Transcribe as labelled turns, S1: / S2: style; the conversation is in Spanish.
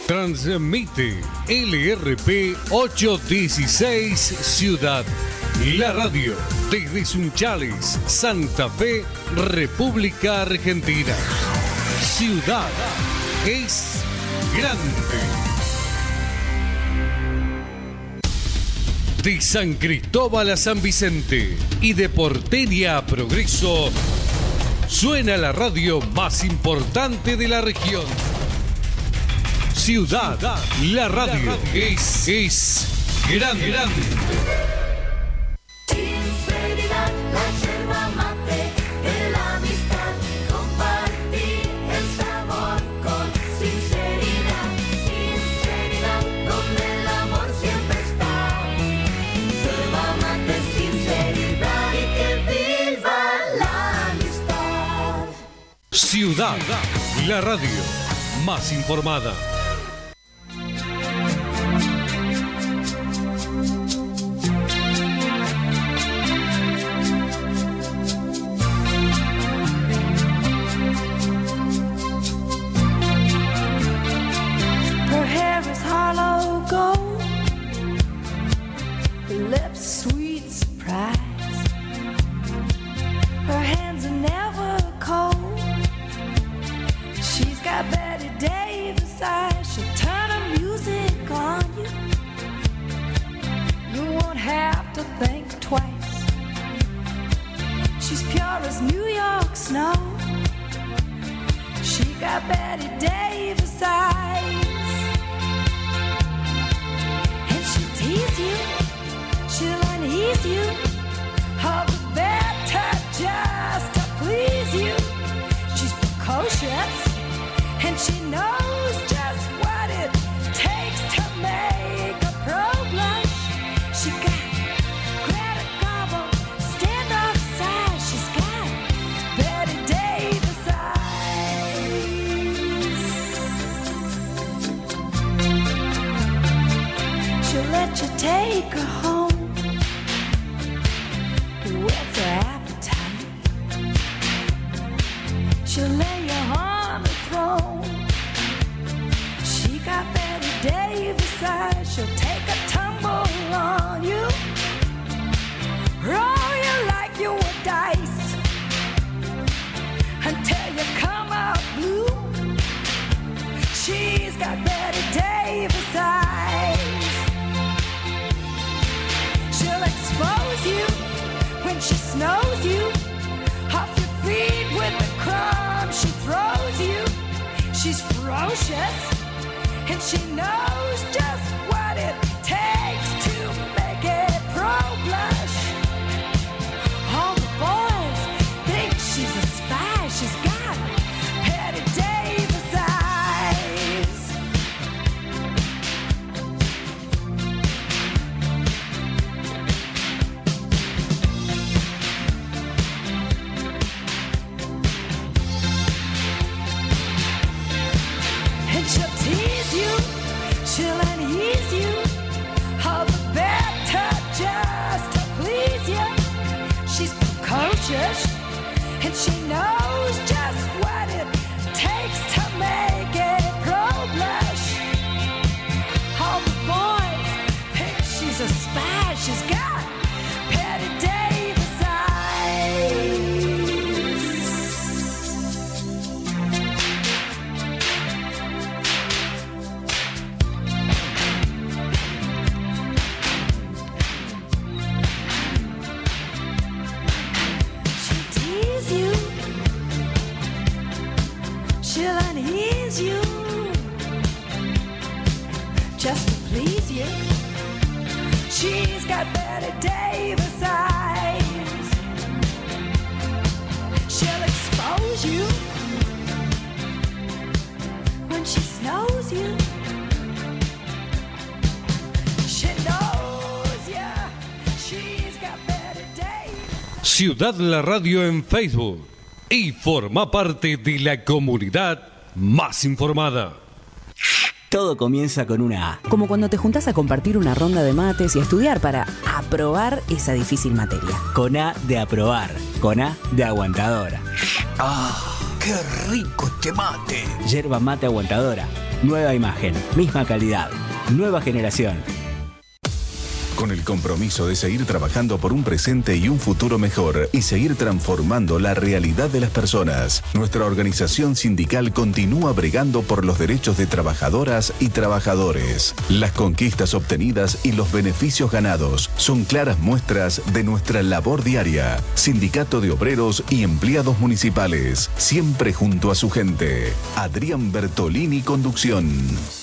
S1: Transmite LRP 816 Ciudad. La radio desde Sunchales, Santa Fe, República Argentina. Ciudad es grande. De San Cristóbal a San Vicente y de Porteña a Progreso, suena la radio más importante de la región. Ciudad, la radio es grande.
S2: Sinceridad, la yerba mate de la amistad. Compartir el sabor con sinceridad. Sinceridad, donde el amor siempre está. Yerba mate, sinceridad y que viva la amistad.
S1: Ciudad, la radio más informada.
S2: Her hair is hollow gold, her lips sweet surprise. Her hands are never cold. She's got Betty Davis eyes. She'll turn her music on you. You won't have to think twice. She's pure as New York snow. She got Betty Davis eyes. And she'll tease you, she'll unease you, all the better just to please you. She's precocious, and she knows just what it takes to make a pro blush. She got Greta Garbo, stand off side. She's got Betty Davis eyes. She'll let you take her home. Whet's her appetite? She'll lay you on the throne. She got Betty Davis eyes. She'll take a tumble on you, roll you like you were dice, until you come out blue. She's got Betty Davis eyes. She'll expose you when she snows you, off your feet with the crumbs she throws you. She's ferocious, and she knows just what it takes to make it pro blush. All the boys think she's a spy. She's got Betty Davis eyes. And she'll tease you, she'll unease you, all the better just to please you. She's precocious, and she knows just what it takes to make it pro blush. All the boys think she's a spy. She's got Betty Davis eyes. She'll tease you, she'll unease you, just to please you. She's got Betty Davis eyes. She'll expose you when she snows you. She knows ya. She's got Betty Davis.
S1: Ciudad La Radio en Facebook y forma parte de la comunidad más informada.
S3: Todo comienza con una A.
S4: Como cuando te juntás a compartir una ronda de mates y a estudiar para aprobar esa difícil materia.
S3: Con A de aprobar. Con A de aguantadora.
S5: ¡Ah! ¡Qué rico este mate!
S3: Yerba mate aguantadora. Nueva imagen, misma calidad, nueva generación.
S5: Con el compromiso de seguir trabajando por un presente y un futuro mejor y seguir transformando la realidad de las personas, nuestra organización sindical continúa bregando por los derechos de trabajadoras y trabajadores. Las conquistas obtenidas y los beneficios ganados son claras muestras de nuestra labor diaria. Sindicato de Obreros y Empleados Municipales, siempre junto a su gente. Adrián Bertolini, conducción.